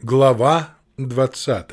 Глава 20.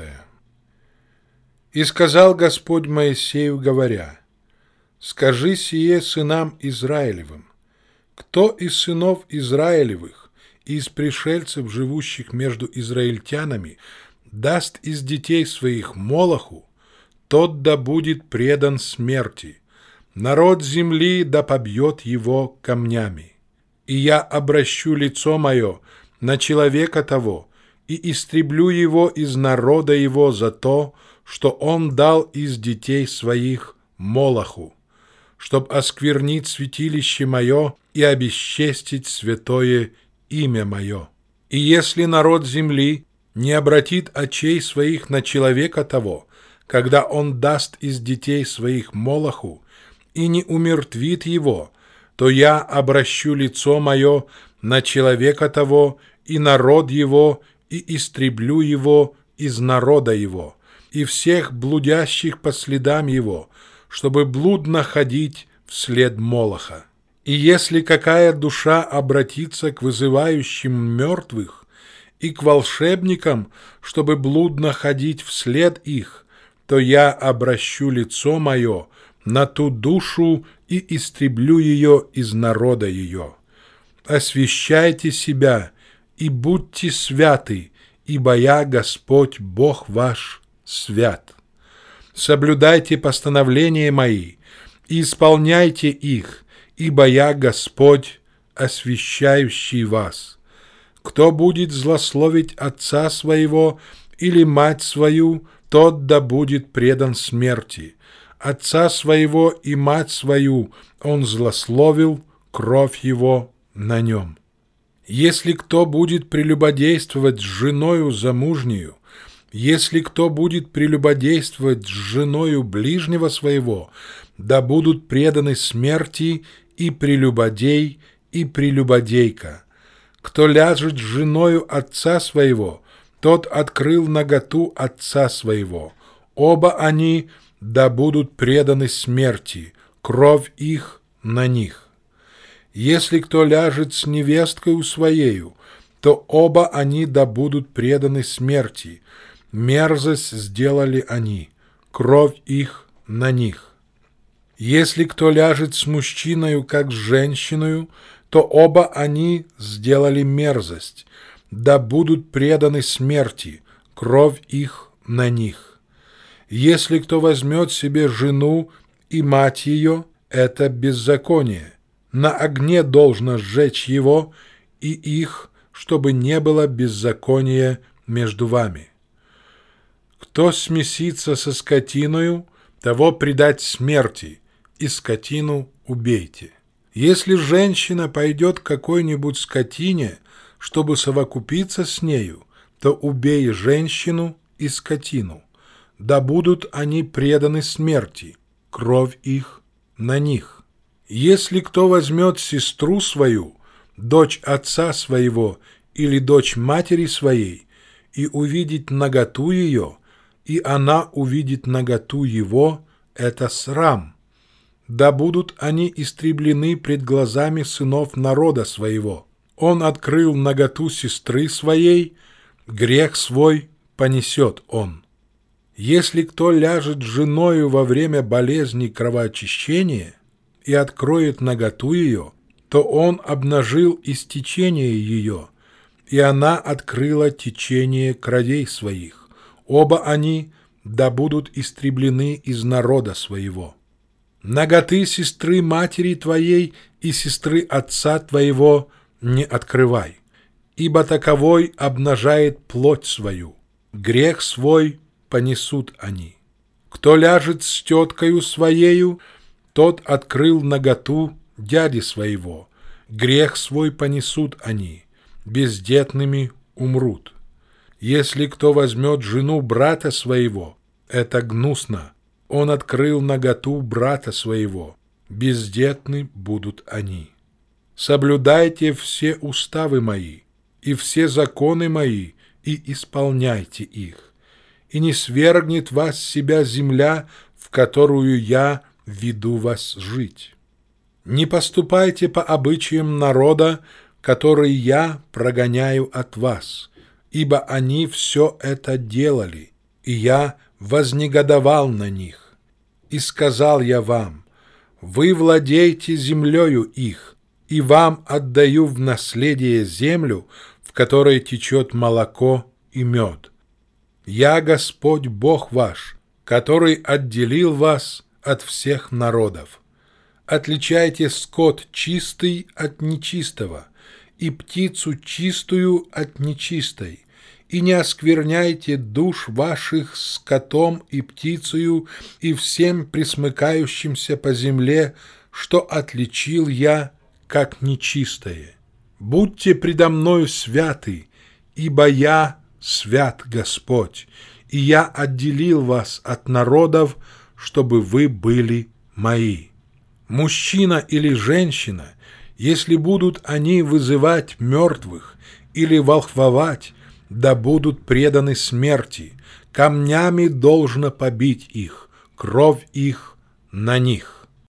«И сказал Господь Моисею, говоря: скажи сие сынам Израилевым: кто из сынов Израилевых и из пришельцев, живущих между израильтянами, даст из детей своих Молоху, тот да будет предан смерти. Народ земли да побьет его камнями. И я обращу лицо мое на человека того, и истреблю его из народа его за то, что он дал из детей своих Молоху, чтоб осквернить святилище мое и обесчестить святое имя мое. И если народ земли не обратит очей своих на человека того, когда он даст из детей своих Молоху, и не умертвит его, то я обращу лицо мое на человека того и народ его, и истреблю его из народа его, и всех блудящих по следам его, чтобы блудно ходить вслед Молоха. И если какая душа обратится к вызывающим мертвых и к волшебникам, чтобы блудно ходить вслед их, то я обращу лицо мое на ту душу и истреблю ее из народа ее. Освящайте себя и будьте святы, ибо я, Господь, Бог ваш, свят. Соблюдайте постановления мои и исполняйте их, ибо я, Господь, освящающий вас. Кто будет злословить отца своего или мать свою, тот да будет предан смерти. Отца своего и мать свою он злословил, кровь его на нем. Если кто будет прелюбодействовать с женою замужнею, если кто будет прелюбодействовать с женою ближнего своего, да будут преданы смерти и прелюбодей, и прелюбодейка. Кто ляжет с женою отца своего, тот открыл наготу отца своего. Оба они да будут преданы смерти, кровь их на них. Если кто ляжет с невесткою своею, то оба они да будут преданы смерти. Мерзость сделали они, кровь их на них. Если кто ляжет с мужчиною, как с женщиною, то оба они сделали мерзость, да будут преданы смерти, кровь их на них. Если кто возьмет себе жену и мать ее, это беззаконие. На огне должно сжечь его и их, чтобы не было беззакония между вами. Кто смесится со скотиною, того предать смерти, и скотину убейте. Если женщина пойдет к какой-нибудь скотине, чтобы совокупиться с нею, то убей женщину и скотину. Да будут они преданы смерти, кровь их на них. Если кто возьмет сестру свою, дочь отца своего или дочь матери своей, и увидит наготу ее, и она увидит наготу его, это срам. Да будут они истреблены пред глазами сынов народа своего. Он открыл наготу сестры своей, грех свой понесет он. Если кто ляжет с женою во время болезни кровоочищения и откроет наготу ее, то он обнажил истечение ее, и она открыла течение кровей своих. Оба они да будут истреблены из народа своего. Наготы сестры матери твоей и сестры отца твоего не открывай, ибо таковой обнажает плоть свою. Грех свой понесут они. Кто ляжет с теткою своею, тот открыл наготу дяди своего. Грех свой понесут они, бездетными умрут. Если кто возьмет жену брата своего, это гнусно. Он открыл наготу брата своего, бездетны будут они. Соблюдайте все уставы мои и все законы мои, и исполняйте их. И не свергнет вас с себя земля, в которую я веду вас жить. Не поступайте по обычаям народа, который я прогоняю от вас, ибо они все это делали, и я вознегодовал на них. И сказал я вам: вы владеете землею их, и вам отдаю в наследие землю, в которой течет молоко и мед. Я Господь Бог ваш, который отделил вас от всех народов. Отличайте скот чистый от нечистого, и птицу чистую от нечистой, и не оскверняйте душ ваших скотом и птицею и всем пресмыкающимся по земле, что отличил я, как нечистое. Будьте предо мною святы, ибо я свят Господь, и я отделил вас от народов, чтобы вы были мои. Мужчина или женщина, если будут они вызывать мертвых или волхвовать, да будут преданы смерти, камнями должно побить их, кровь их на них.